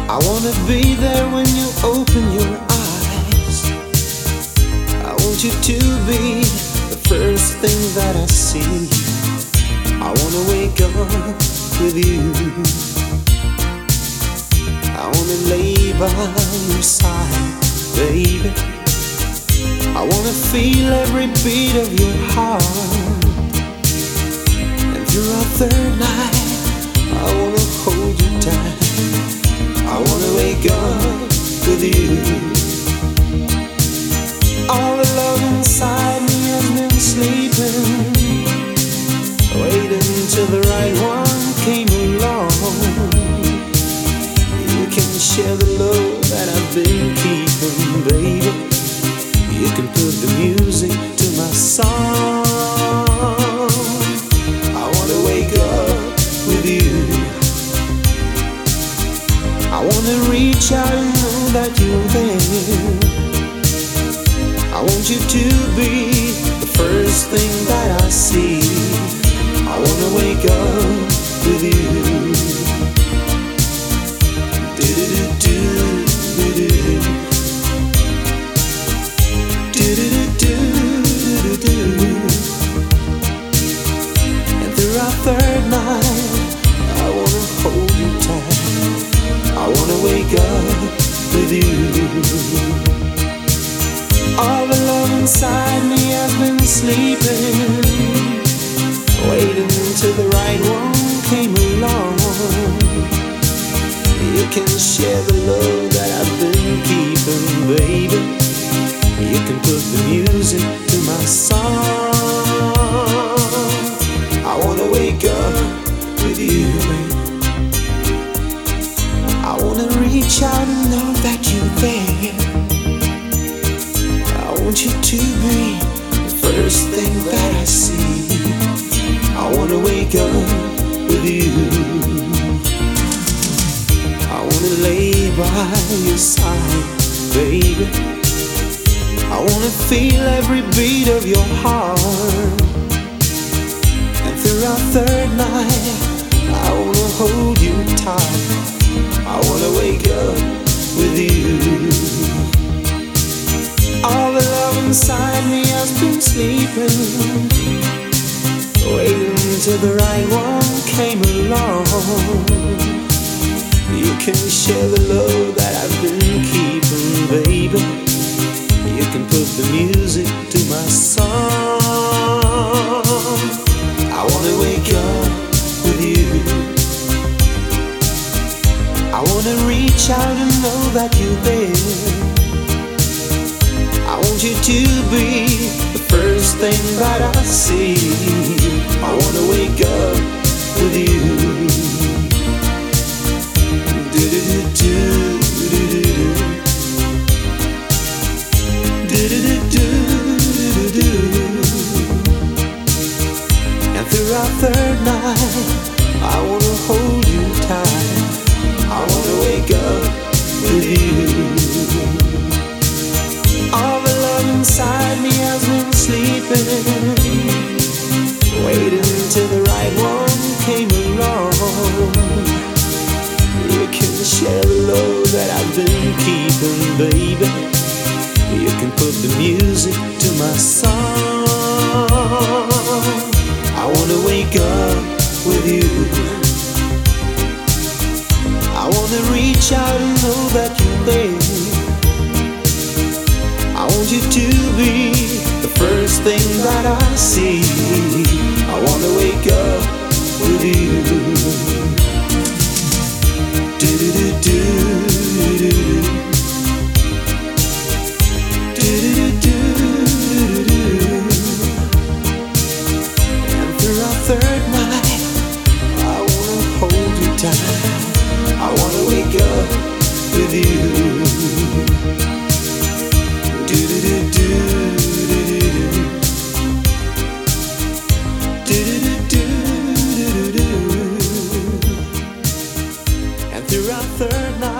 I wanna be there when you open your eyes. I want you to be the first thing that I see. I wanna wake up with you. I wanna lay by your side, baby. I wanna feel every beat of your heart. And through our third night, I wanna hold you tight. I wanna wake up with you. All the love inside me has been sleeping, waiting till the right one came along. You can share the love that I've been keeping, baby. You can put the music to my song. I wanna wake up with you. I wanna reach out and know that you're there. I want you to be the first thing that I see. I wanna wake up with you. And through our third night, I wanna hold you tight. I wanna wake up with you. All the love inside me has been sleeping, waiting until the right one came along. You can share the love that I've been keeping, baby. You can put the music to my song. I wanna wake up with you, baby. I wanna reach out and know that you're there. I want you to be the first thing that I see. I wanna wake up with you. I wanna lay by your side, baby. I wanna feel every beat of your heart. And through our third night, I wanna hold you tight. I wanna wake up with you. All the love inside me has been sleeping, waiting till the right one came along. You can share the love that I've been keeping, baby. You can put the music to my song. I wanna wake up with you. I wanna reach out and know that you're there. I want you to be the first thing that I see. I wanna wake up with you. And through our third night, I wanna hold you tight. I wanna wake up with you. All the love inside me has been sleeping, waiting until the right one came along. You can share the love that I've been keeping, baby. You can put the music to my song. I wanna wake up with you. I wanna reach out and know that you're there. I want you to be the first thing that I see. I wanna wake up with you. And through our third night, I wanna hold you tight. I wanna wake up with you. And through our third night,